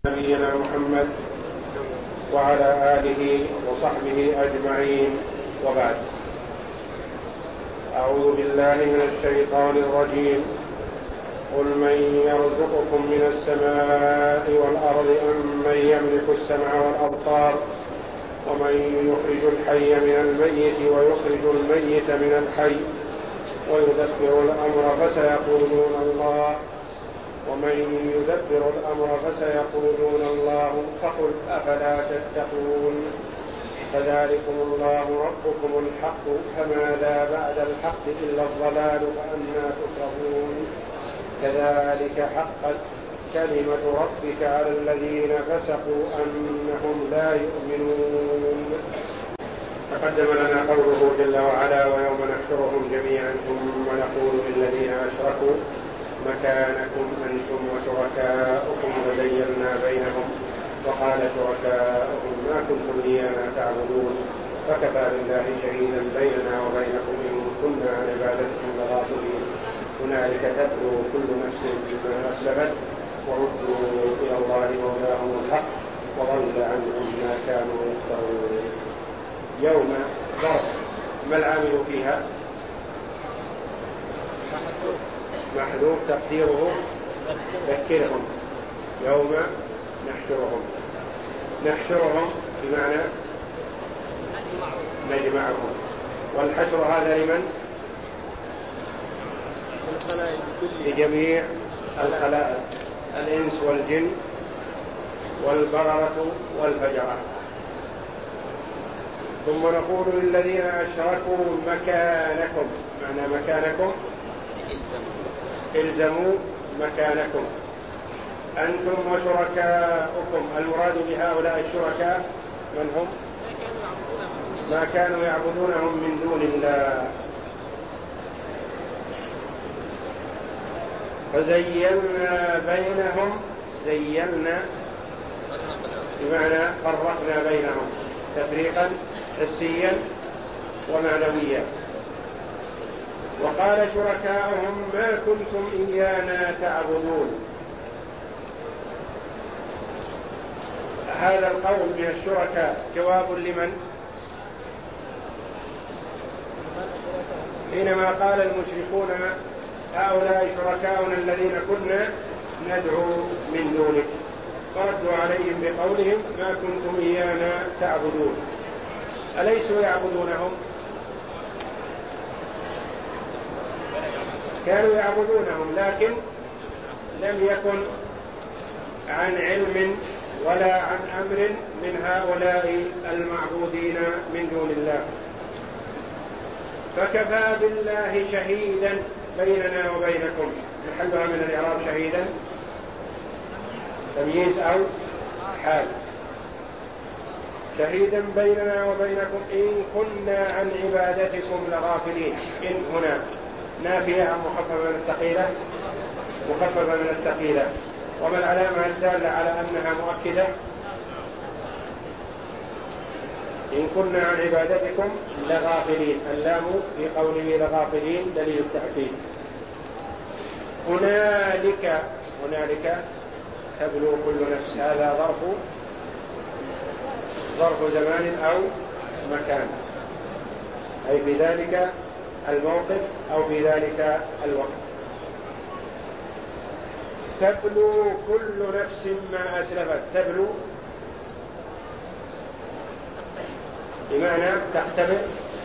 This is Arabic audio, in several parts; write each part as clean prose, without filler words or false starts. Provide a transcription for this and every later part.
نبينا محمد وعلى آله وصحبه أجمعين، وبعد. أعوذ بالله من الشيطان الرجيم. قل من يرزقكم من السماء والأرض أم من يملك السمع والأبصار ومن يخرج الحي من الميت ويخرج الميت من الحي ويدبر الأمر فسيقولون الله ومن يدبر الأمر فسيقولون الله فقل أفلا تتقون. فذلكم الله ربكم الحق فماذا بعد الحق إلا الضلال فأنى تصرفون. كذلك حقت كلمة ربك على الذين فسقوا أنهم لا يؤمنون. تقدم لنا قوله جل وعلا: ويوم نحشرهم جميعا ثم نقول للذين أشركوا مكانكم أنتم وشركاؤكم وزيّلنا بينهم وقال شركاؤهم ما كنتم إيانا تعبدون فكفى بالله شهيدا بيننا وبينكم إن كنا عن عبادتكم لغافلين. هنالك تبلو كل نفس بما أسلفت وردوا إلى الله مولاهم الحق وضل عنهم ما كانوا يفترون. يوم ظرف، ما العامل فيها؟ محذوف تقديره ذكرهم. يوم نحشرهم بمعنى نجمعهم. والحشر هذا لمن؟ لجميع الخلائق، الإنس والجن والبررة والفجرة. ثم نقول للذين أشركوا مكانكم، معنى مكانكم الزموا مكانكم أنتم وشركاؤكم. المراد بهؤلاء الشركاء من هم؟ ما كانوا يعبدونهم من دون الله. فزيّلنا بينهم، زيّلنا بمعنى فرقنا بينهم تفريقا حسيا ومعنويا. وقال شركاؤهم ما كنتم إيانا تعبدون. هذا القول من الشركاء جواب لمن؟ حينما قال المشركون هؤلاء شركاؤنا الذين كنا ندعو من دونك، فردوا عليهم بقولهم ما كنتم إيانا تعبدون. أليسوا يعبدونهم؟ كانوا يعبدونهم، لكن لم يكن عن علم ولا عن أمر من هؤلاء المعبودين من دون الله. فكفى بالله شهيدا بيننا وبينكم. محلها من الإعراب شهيدا تمييز أو حال. شهيدا بيننا وبينكم إن كنا عن عبادتكم لغافلين. إن هنا نافية عن مخففة من الثقيلة. وما العلامة الدالة على أنها مؤكدة؟ إن كنا عن عبادتكم لغافلين. اللام في قوله لغافلين دليل التأكيد. هنالك تبلو كل نفس. هذا ظرف زمان أو مكان، أي في ذلك الموقف أو في ذلك الوقت. تبلو كل نفس ما أسلفت. تبلو بمعنى تختبر،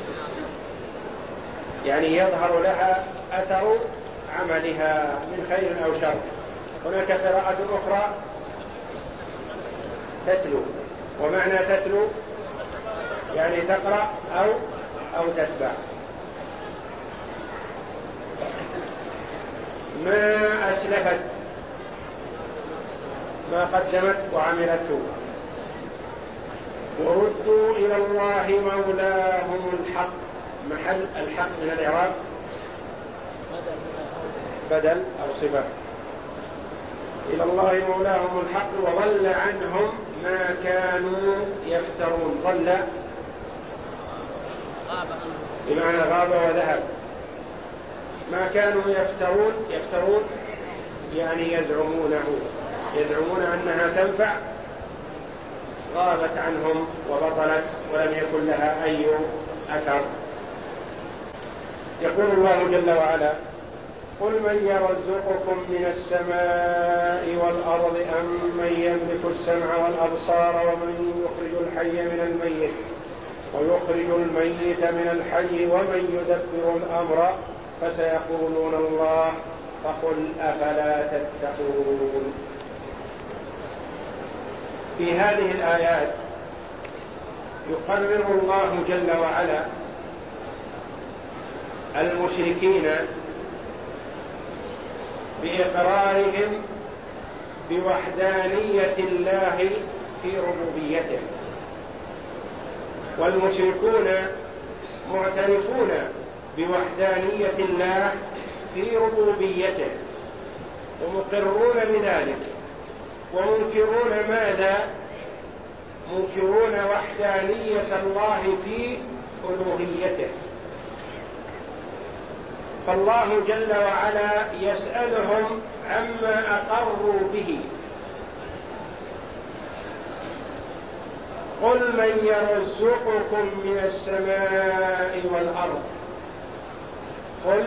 يعني يظهر لها أثر عملها من خير أو شر. هناك قراءة أخرى تتلو، ومعنى تتلو يعني تقرأ أو تتبع. ما أسلفت ما قدمت وعملته. وردوا إلى الله مولاهم الحق. محل الحق من الإعراب بدل أو صفة. إلى الله مولاهم الحق وضل عنهم ما كانوا يفترون. ضل بمعنى غاب وذهب. ما كانوا يفترون يعني يزعمونه. يزعمون أنها تنفع غابت عنهم وبطلت ولم يكن لها أي أثر. يقول الله جل وعلا: قل من يرزقكم من السماء والأرض أم من يملك السمع والأبصار ومن يخرج الحي من الميت ويخرج الميت من الحي ومن يدبر الأمر فسيقولون الله فقل أفلا تتقون. في هذه الآيات يقرر الله جل وعلا المشركين بإقرارهم بوحدانية الله في ربوبيته، والمشركون معترفون بوحدانية الله في ربوبيته ومقرون بذلك، ومنكرون ماذا؟ منكرون وحدانية الله في ألوهيته. فالله جل وعلا يسألهم عما أقروا به: قل من يرزقكم من السماء والأرض. قل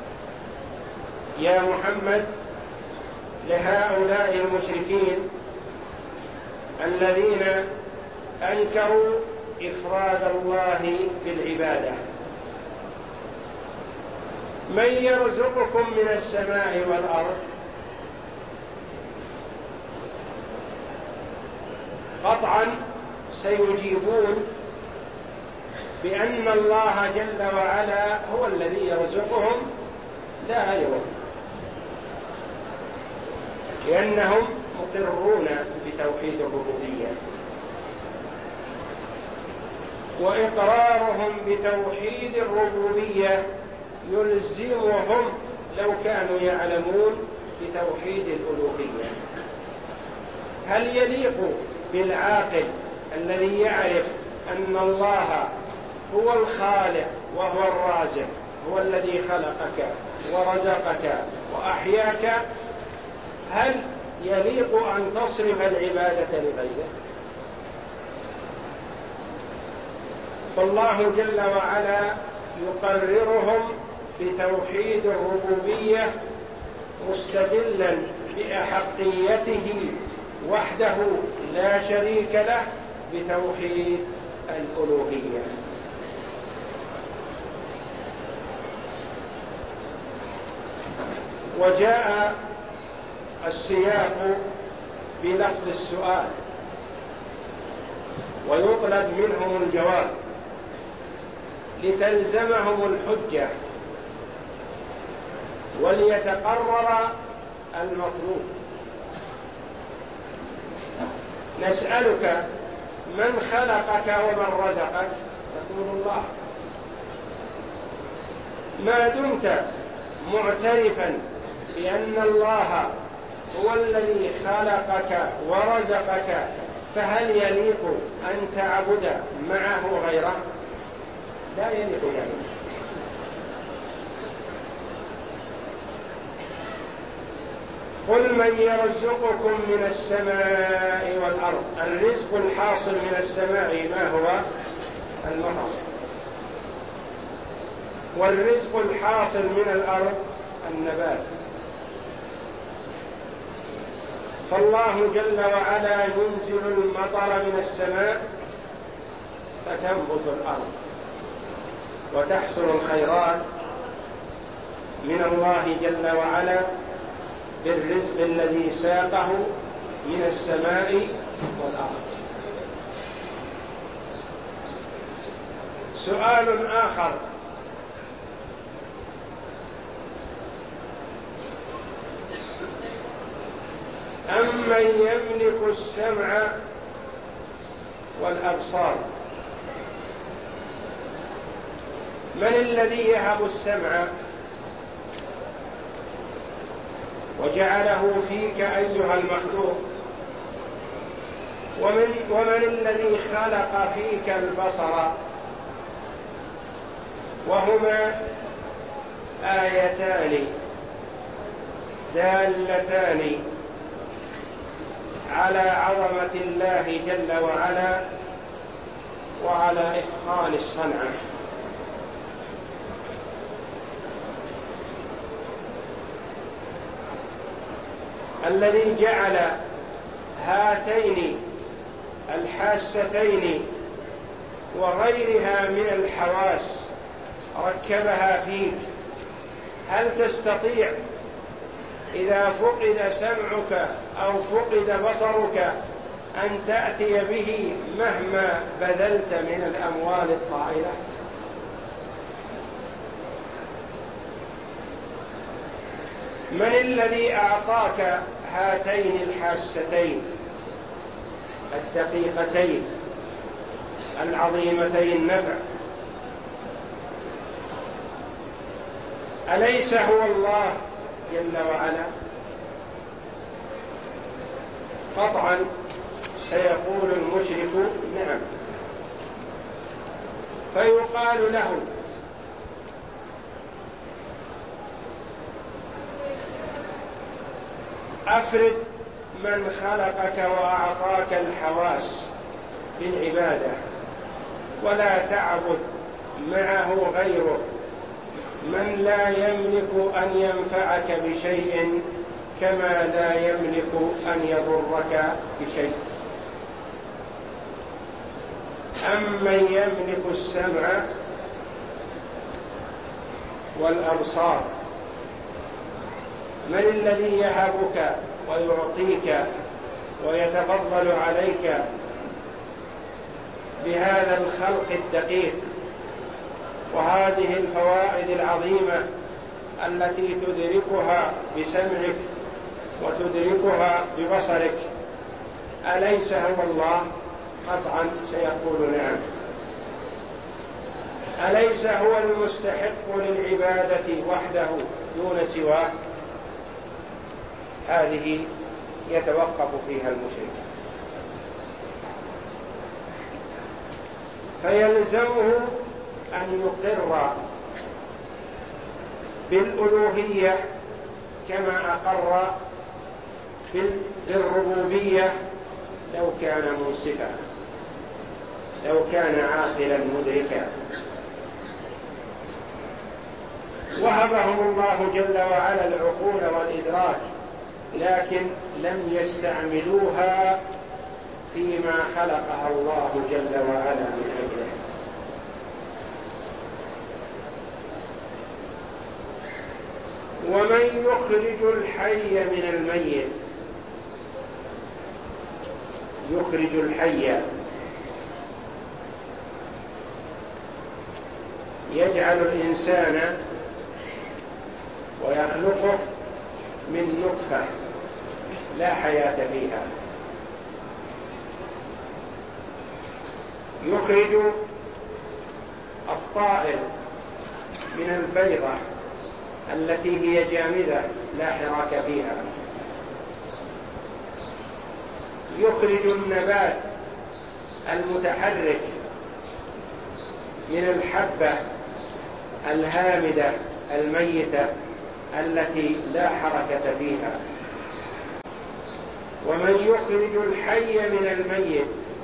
يا محمد لهؤلاء المشركين الذين أنكروا إفراد الله بالعبادة: من يرزقكم من السماء والأرض؟ قطعا سيجيبون بأن الله جل وعلا هو الذي يرزقهم لا غيره، لأنهم مقرون بتوحيد الربوبية، وإقرارهم بتوحيد الربوبية يلزمهم لو كانوا يعلمون بتوحيد الألوهية. هل يليق بالعاقل الذي يعرف أن الله هو الخالق وهو الرازق، هو الذي خلقك ورزقك وأحياك، هل يليق أن تصرف العبادة لغيره؟ فالله جل وعلا يقررهم بتوحيد الربوبية مستدلا بأحقيته وحده لا شريك له بتوحيد الألوهية. وجاء السياق بلفظ السؤال ويطلب منهم الجواب لتلزمهم الحجة وليتقرر المطلوب. نسألك من خلقك ومن رزقك؟ تقول الله. ما دمت معترفا بأن الله هو الذي خلقك ورزقك، فهل يليق أن تعبد معه غيره؟ لا يليق ذلك. قل من يرزقكم من السماء والأرض. الرزق الحاصل من السماء ما هو؟ المطر. والرزق الحاصل من الأرض النبات. فالله جل وعلا ينزل المطر من السماء فتنبت الأرض وتحصل الخيرات من الله جل وعلا بالرزق الذي ساقه من السماء والأرض. سؤال آخر: أمن يملك السمع والأبصار؟ من الذي يهب السمع وجعله فيك أيها المخلوق؟ ومن الذي خلق فيك البصر؟ وهما آيتان دالتان على عظمة الله جل وعلا وعلى إتقان الصنعة. الذي جعل هاتين الحاستين وغيرها من الحواس ركبها فيك، هل تستطيع إذا فقد سمعك أو فقد بصرك أن تأتي به مهما بذلت من الأموال الطائلة؟ من الذي أعطاك هاتين الحاستين الدقيقتين العظيمتين النفع؟ أليس هو الله جل وعلا؟ قطعا سيقول المشرك نعم، فيقال له أفرد من خلقك وأعطاك الحواس بالعبادة ولا تعبد معه غيره من لا يملك أن ينفعك بشيء كما لا يملك أن يضرك بشيء. أمن يملك السمع والأبصار؟ من الذي يهبك ويعطيك ويتفضل عليك بهذا الخلق الدقيق وهذه الفوائد العظيمة التي تدركها بسمعك وتدركها ببصرك؟ أليس هو الله؟ قطعا سيقول نعم. أليس هو المستحق للعبادة وحده دون سواه؟ هذه يتوقف فيها المشرك، فيلزمه أن يقر بالألوهية كما أقر بالربوبية لو كان منصفا، لو كان عاقلا مدركا. وهبهم الله جل وعلا العقول والإدراك، لكن لم يستعملوها فيما خلقها الله جل وعلا من أجله. ومن يخرج الحي من الميت، يخرج الحي يجعل الإنسان ويخلقه من نطفة لا حياة فيها، يخرج الطائر من البيضة التي هي جامدة لا حراك فيها، يخرج النبات المتحرك من الحبة الهامدة الميتة التي لا حركة فيها. ومن يخرج الحي من الميت،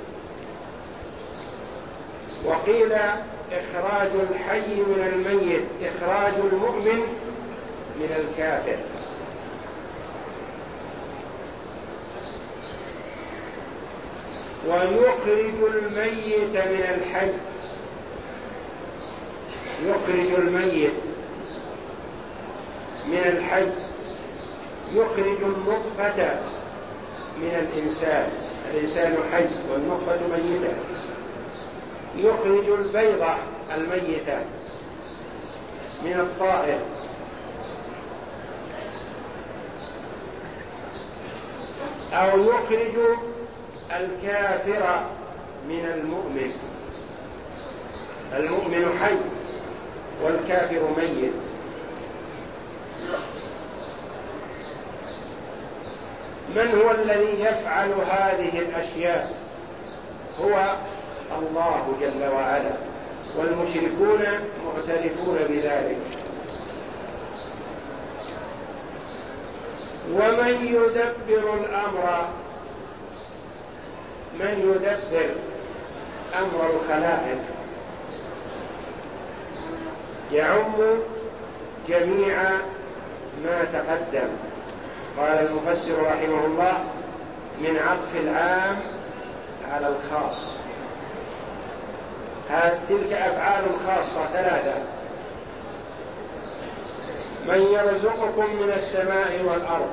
وقيل إخراج الحي من الميت إخراج المؤمن من الكافر. ويخرج الميت من الحي، يخرج الميت من الحي، يخرج النطفة من الإنسان، الإنسان حي والنطفة ميتة، يخرج البيضة الميتة من الطائر، أو يخرج الكافر من المؤمن، المؤمن حي والكافر ميت. من هو الذي يفعل هذه الأشياء؟ هو الله جل وعلا، والمشركون معترفون بذلك. ومن يدبر الأمر من يدبر أمر الخلائق يعم جميع ما تقدم. قال المفسر رحمه الله: من عطف العام على الخاص. تلك أفعال خاصة ثلاثة: من يرزقكم من السماء والأرض،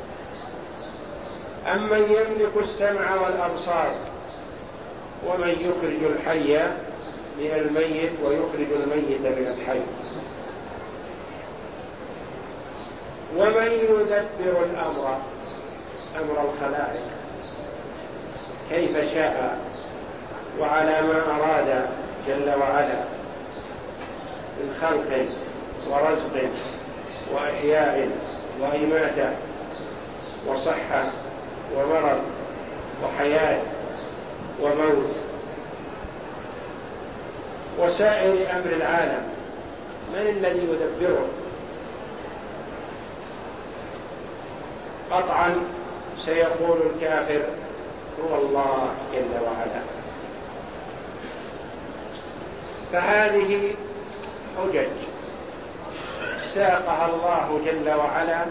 أمن يملك السمع والأبصار، ومن يخرج الحي من الميت ويخرج الميت من الحي، ومن يدبر الأمر، أمر الخلائق كيف شاء وعلى ما أراد جل وعلا من خلق ورزق وإحياء وإماتة وصحة ومرض وحياة وموت وسائر أمر العالم. من الذي يدبره؟ قطعا سيقول الكافر: هو الله جل وعلا. فهذه حجج ساقها الله جل وعلا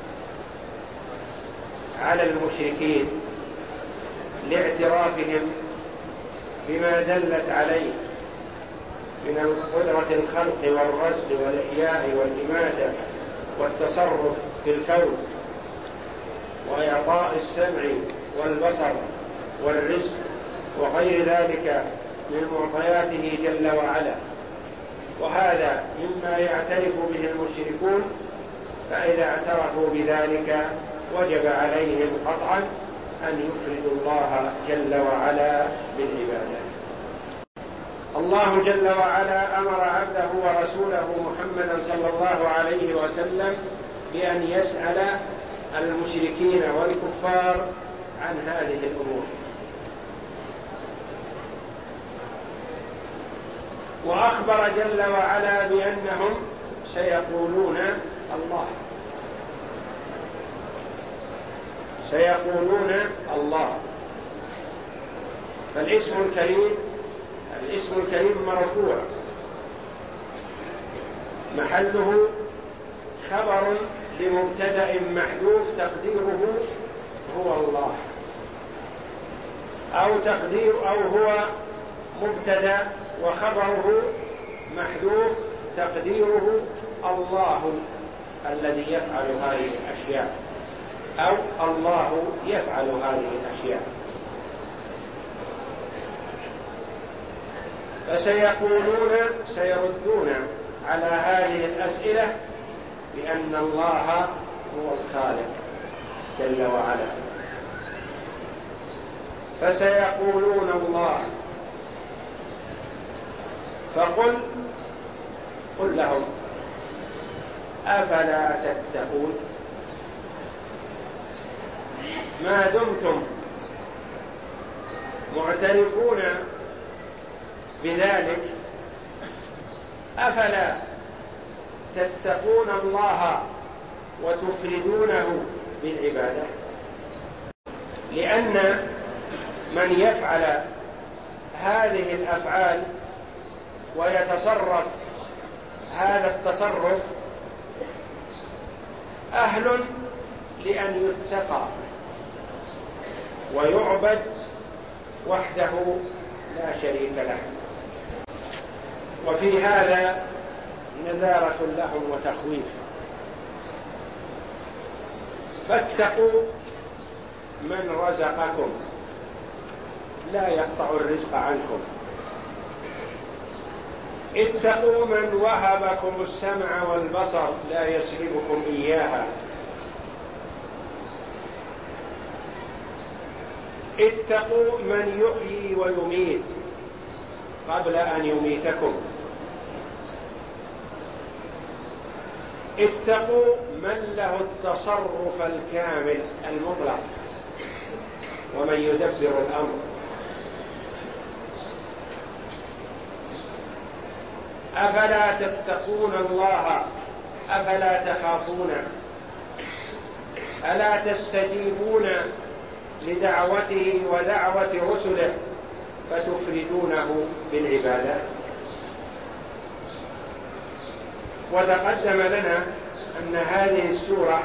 على المشركين لاعترافهم بما دلت عليه من قدرة الخلق والرزق والإحياء والإماتة والتصرف في الكون وإعطاء السمع والبصر والرزق وغير ذلك من معطياته جل وعلا. وهذا مما يعترف به المشركون، فإذا اعترفوا بذلك وجب عليهم قطعا أن يفردوا الله جل وعلا بالعبادة. الله جل وعلا أمر عبده ورسوله محمدا صلى الله عليه وسلم بأن يسأل المشركين والكفار عن هذه الأمور، وأخبر جل وعلا بأنهم سيقولون الله، سيقولون الله. فالاسم الكريم مرفوع محله خبر لمبتدأ محذوف تقديره هو الله، أو هو مبتدأ وخبره محذوف تقديره الله الذي يفعل هذه الأشياء، أو الله يفعل هذه الأشياء. سيردون على هذه الأسئلة بأن الله هو الخالق جل وعلا، فسيقولون الله. فقل لهم: أفلا تتقون؟ ما دمتم معترفون بذلك أفلا تتقون الله وتفردونه بالعبادة؟ لأن من يفعل هذه الأفعال ويتصرف هذا التصرف أهل لأن يتقى ويعبد وحده لا شريك له. وفي هذا نذارة لهم وتخويف. فاتقوا من رزقكم لا يقطع الرزق عنكم، اتقوا من وهبكم السمع والبصر لا يسلبكم إياها، اتقوا من يحيي ويميت قبل أن يميتكم، اتقوا من له التصرف الكامل المطلق ومن يدبر الأمر. أفلا تتقون الله؟ أفلا تخافون؟ ألا تستجيبون لدعوته ودعوة رسله فتفردونه بالعبادة؟ وتقدم لنا أن هذه السورة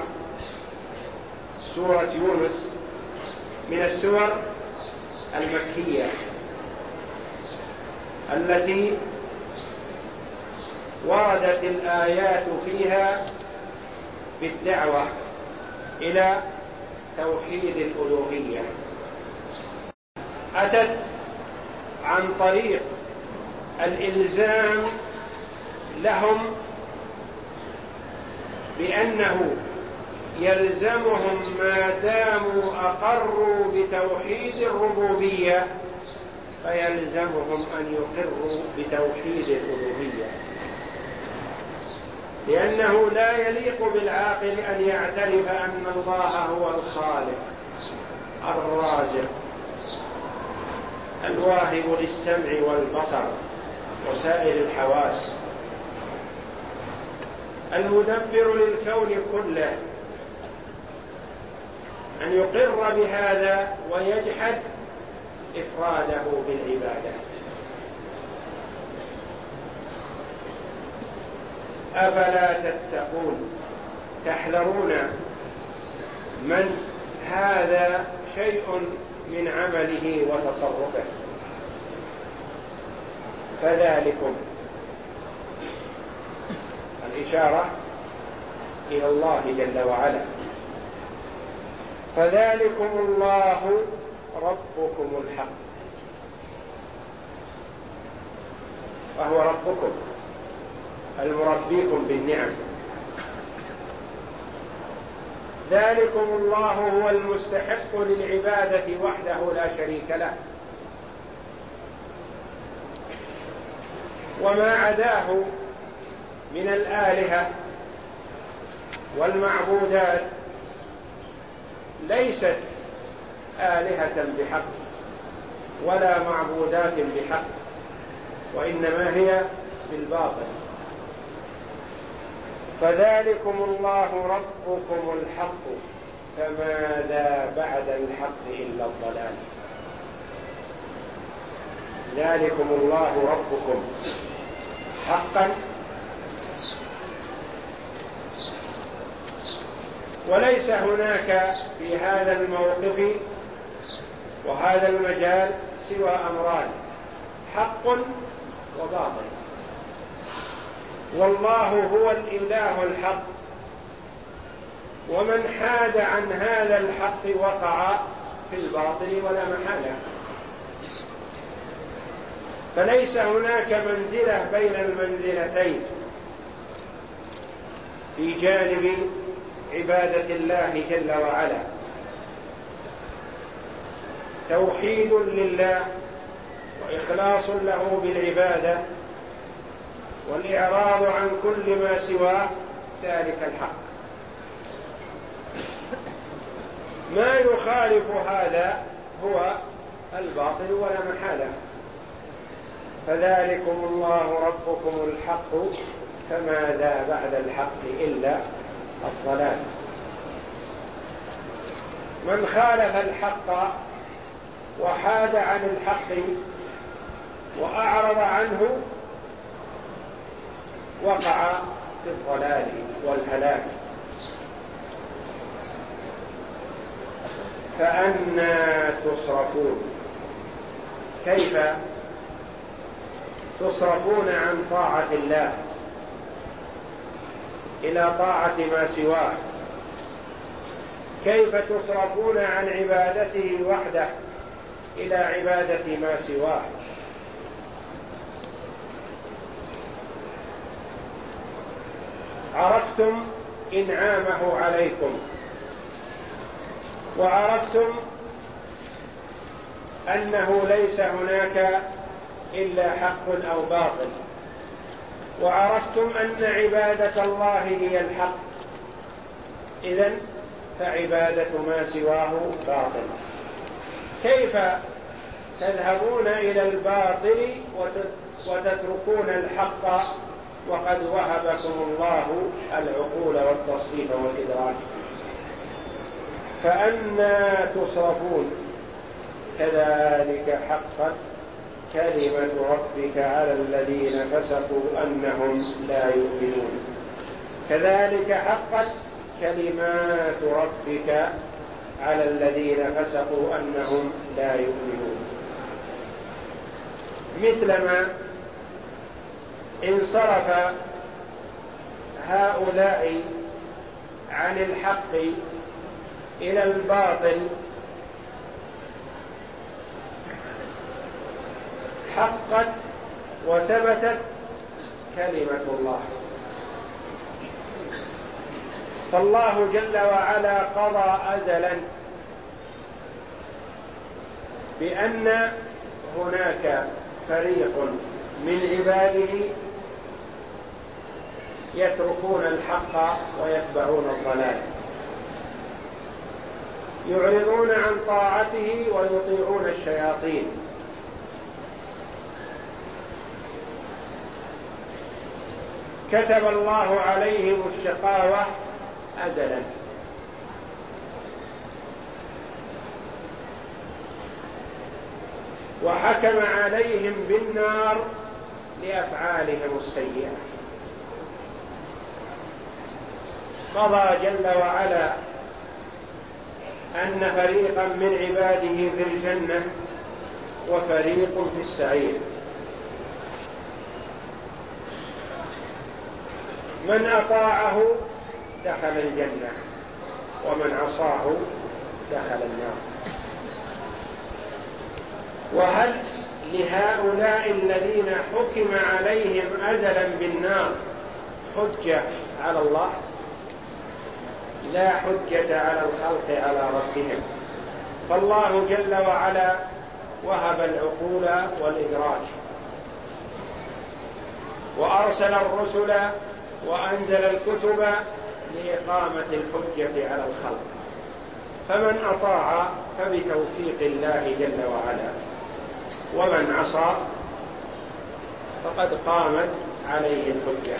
سورة يونس من السور المكية التي وردت الآيات فيها بالدعوة إلى توحيد الألوهية، أتت عن طريق الإلزام لهم بأنه يلزمهم ما داموا أقروا بتوحيد الربوبية فيلزمهم أن يقروا بتوحيد الألوهية، لأنه لا يليق بالعاقل أن يعترف أن الله هو الخالق الرازق الواهب للسمع والبصر وسائر الحواس المدبر للكون كله، أن يقر بهذا ويجحد إفراده بالعبادة. أفلا تتقون تحذرون من هذا شيء من عمله وتصرفه. فذلكم الإشارة إلى الله جل وعلا، فذلكم الله ربكم الحق، وهو ربكم المربيكم بالنعم. ذلكم الله هو المستحق للعبادة وحده لا شريك له، وما عداه من الآلهة والمعبودات ليست آلهة بحق ولا معبودات بحق، وإنما هي بالباطل. فذلكم الله ربكم الحق فماذا بعد الحق إلا الضلال. ذلكم الله ربكم حقا، وليس هناك في هذا الموقف وهذا المجال سوى أمران: حق وباطل. والله هو الإله الحق، ومن حاد عن هذا الحق وقع في الباطل ولا محالة. فليس هناك منزلة بين المنزلتين في جانب عبادة الله جل وعلا، توحيد لله وإخلاص له بالعبادة والإعراض عن كل ما سوى ذلك الحق. ما يخالف هذا هو الباطل ولا محالة. فذلكم الله ربكم الحق فماذا بعد الحق إلا الضلال. من خالف الحق وحاد عن الحق وأعرض عنه وقع في الضلال والهلاك. فأنى تصرفون؟ كيف تصرفون عن طاعة الله إلى طاعة ما سواه؟ كيف تصرفون عن عبادته وحده إلى عبادة ما سواه؟ عرفتم إنعامه عليكم، وعرفتم أنه ليس هناك إلا حق أو باطل، وعرفتم أن عبادة الله هي الحق، إذن فعبادة ما سواه باطل. كيف تذهبون إلى الباطل وتتركون الحق وقد وهبكم الله العقول والتصريف والإدراك؟ فأنى تصرفون. كذلك حقت كلمة ربك على الذين فسقوا أنهم لا يؤمنون. كذلك حقت كلمات ربك على الذين فسقوا أنهم لا يؤمنون. مثلما انصرف هؤلاء عن الحق إلى الباطل حقت وثبتت كلمة الله. فالله جل وعلا قضى أزلا بأن هناك فريق من عباده يتركون الحق ويتبعون الضلال، يعرضون عن طاعته ويطيعون الشياطين. كتب الله عليهم الشقاوة أزلا، وحكم عليهم بالنار لأفعالهم السيئة. قضى جل وعلا أن فريقا من عباده في الجنة وفريق في السعير. من أطاعه دخل الجنة ومن عصاه دخل النار. وهل لهؤلاء الذين حكم عليهم أزلا بالنار حجة على الله؟ لا حجة على الخلق على ربهم. فالله جل وعلا وهب العقول والإدراك، وأرسل الرسل وأنزل الكتب لإقامة الحجة على الخلق. فمن أطاع فبتوفيق الله جل وعلا، ومن عصى فقد قامت عليه الحجة.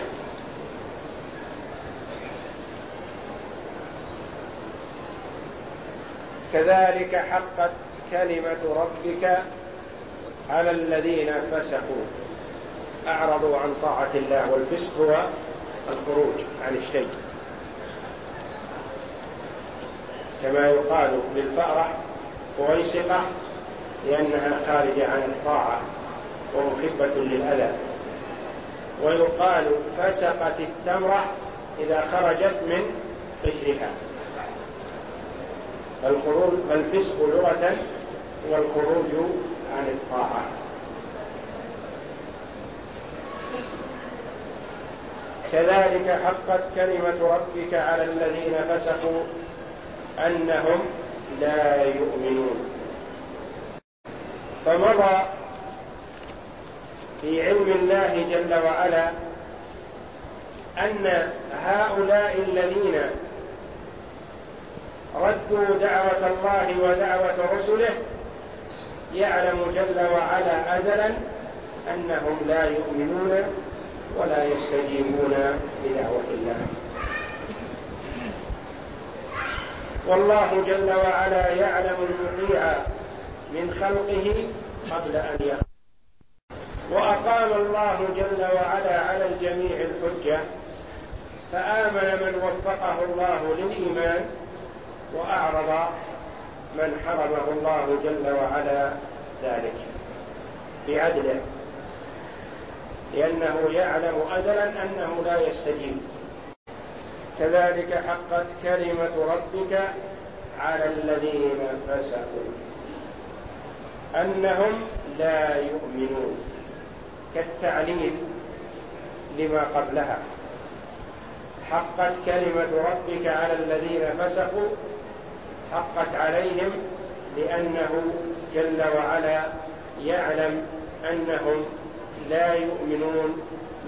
كذلك حقت كلمة ربك على الذين فسقوا، أعرضوا عن طاعة الله. والفسق هو الخروج عن الشيء، كما يقال للفأرة فويسقة لأنها خارجة عن الطاعة ومحبة للأذى، ويقال فسقت التمرة إذا خرجت من قشرها. فالفسق لغة هو الخروج عن الطاعة. كذلك حقت كلمة ربك على الذين فسقوا أنهم لا يؤمنون. فمضى في علم الله جل وعلا أن هؤلاء الذين ردوا دعوة الله ودعوة رسله يعلم جل وعلا أزلا أنهم لا يؤمنون ولا يستجيبون لدعوة الله. والله جل وعلا يعلم المطيع من خلقه قبل أن يخلق. وأقام الله جل وعلا على الجميع الحجة، فآمن من وفقه الله للإيمان، وأعرض من حرمه الله جل وعلا ذلك بعدله، لأنه يعلم أزلا أنه لا يستجيب. كذلك حقت كلمة ربك على الذين فسقوا أنهم لا يؤمنون، كالتعليل لما قبلها. حقت كلمة ربك على الذين فسقوا، حقت عليهم لأنه جل وعلا يعلم أنهم لا يؤمنون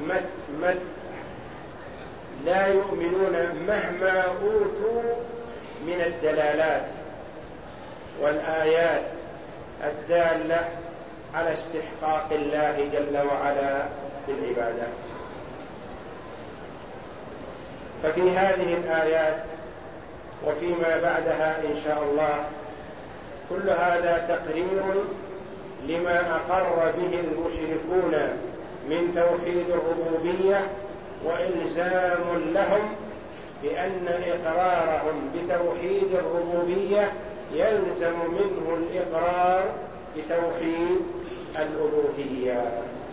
لا يؤمنون مهما أوتوا من الدلالات والآيات الدالة على استحقاق الله جل وعلا بالعبادة. ففي هذه الآيات وفيما بعدها إن شاء الله. كل هذا تقرير لما أقر به المشركون من توحيد الربوبية، وإلزام لهم بأن إقرارهم بتوحيد الربوبية يلزم منه الإقرار بتوحيد الألوهية.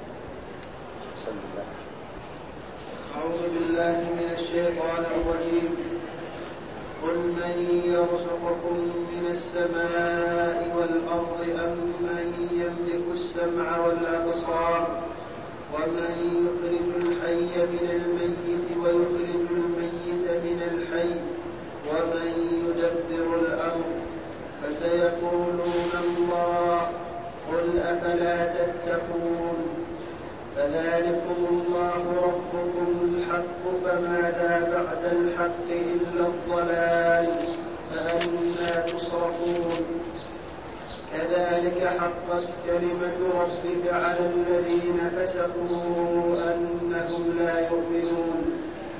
أعوذ بالله من الشيطان الرجيم. قل من يرزقكم من السماء والأرض أم من يملك السمع والأبصار ومن يخرج الحي من الميت ويخرج الميت من الحي ومن يدبر الأمر فسيقولون الله قل أفلا تتقون فذلكم الله ربكم الحق فماذا بعد الحق إلا الضلال فأنى تصرفون كذلك حقت كلمة ربك على الذين فسقوا أنهم لا يؤمنون.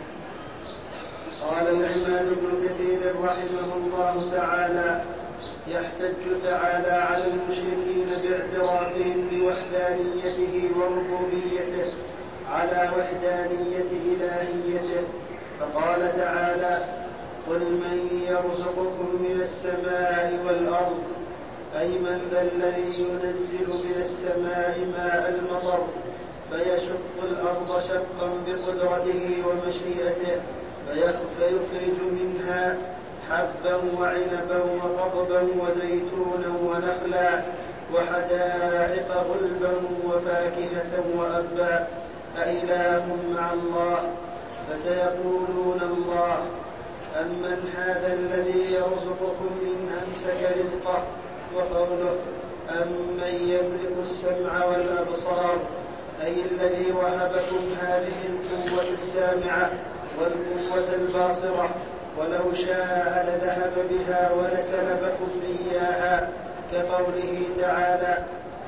قال الإمام ابن كثير رحمه الله تعالى: يحتج تعالى على المشركين باعترافهم بوحدانيته وربوبيته على وحدانية إلهيته، فقال تعالى: قل من يرزقكم من السماء والأرض، أي من ذا الذي ينزل من السماء ماء المطر فيشق الأرض شقا بقدرته ومشيئته فيخرج منها حبا وعنبا وقضبا وزيتونا ونخلا وحدائق غلبا وفاكهة وأبا أإله مع الله فسيقولون الله. أمن هذا الذي يرزقكم إن أمسك رزقه؟ وقوله أمن يملك السمع والأبصار، أي الذي وهبكم هذه القوة السامعة والقوة الباصرة، ولو شاء لذهب بها ولسلبكم إياها، كقوله تعالى: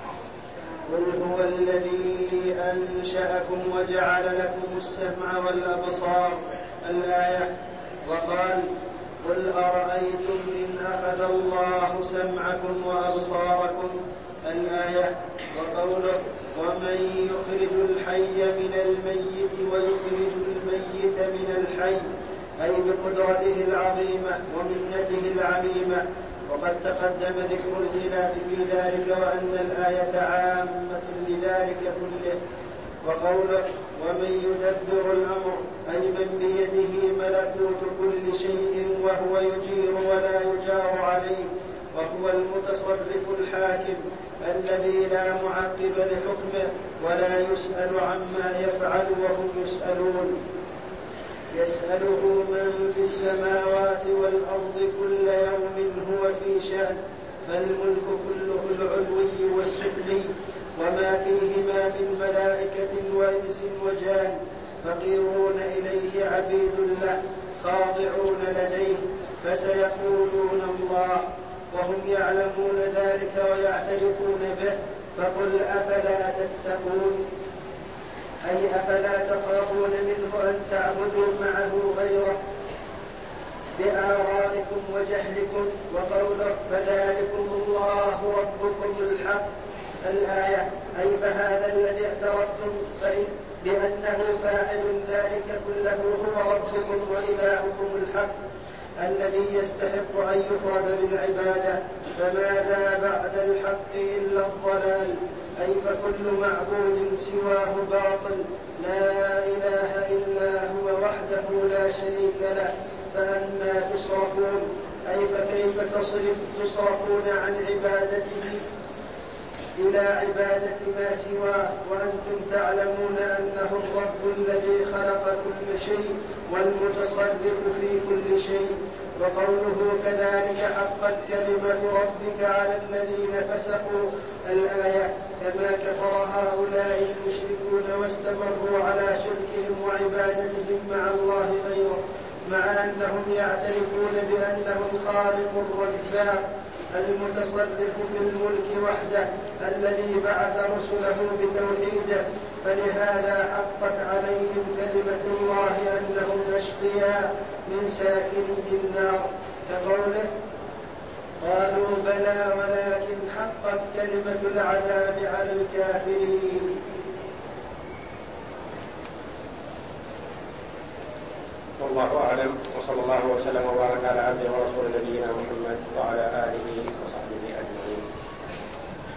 قل هو الذي أنشأكم وجعل لكم السمع والأبصار، الآية. وقال: قل أرأيتم إن أخذ الله سمعكم وأبصاركم، الآية. وقوله: ومن يخرج الحي من الميت ويخرج الميت من الحي، أي بقدرته العظيمة ومنته العميمة. وقد تقدم ذكر الخلاف في ذلك وأن الآية عامة لذلك كله. وقوله: ومن يدبر الأمر، أي من بيده ملكوت كل شيء وهو يجير ولا يجار عليه، وهو المتصرف الحاكم الذي لا معقب لحكمه ولا يسأل عما يفعل وهم يسألون. يسأله من في السماوات والأرض كل يوم هو في شأن، فالملك كله العلوي والسفلي وما فيهما من ملائكة وإنس وجان، فقيرون إليه عبيد له خاضعون لديه، فسيقولون الله وهم يعلمون ذلك ويعترفون به. فقل أفلا تتقون، أي أفلا تخافون منه أن تعبدوا معه غيره بآرائكم وجهلكم. وقوله: فذلكم الله ربكم الحق، الآية. أي فهذا الذي اعترفتم بأنه فاعل ذلك كله هو ربكم وإلهكم الحق الذي يستحق أن يفرد بالعبادة. فماذا بعد الحق إلا الضلال، أي فكل معبود سواه باطل لا إله إلا هو وحده لا شريك له، فأنى تصرفون، أي فكيف تصرفون عن عبادته إلى عبادة ما سواه وأنتم تعلمون أنه الرب الذي خلق كل شيء والمتصرف في كل شيء. وقوله: كذلك حقت كلمة ربك على الذين فسقوا، الآية. كما كفر هؤلاء المشركون واستمروا على شركهم وعبادتهم مع الله غيره، مع أنهم يعترفون بأنه الخالق الرزاق المتصرف في الملك وحده الذي بعث رسله بتوحيده. فلهذا حقت عليهم كلمة الله أنهم أشقياء من ساكني النار، كقوله قالوا بلى ولكن حقت كلمة العذاب على الكافرين. والله أعلم، وصلى الله وسلم وبارك على عبده ورسوله نبينا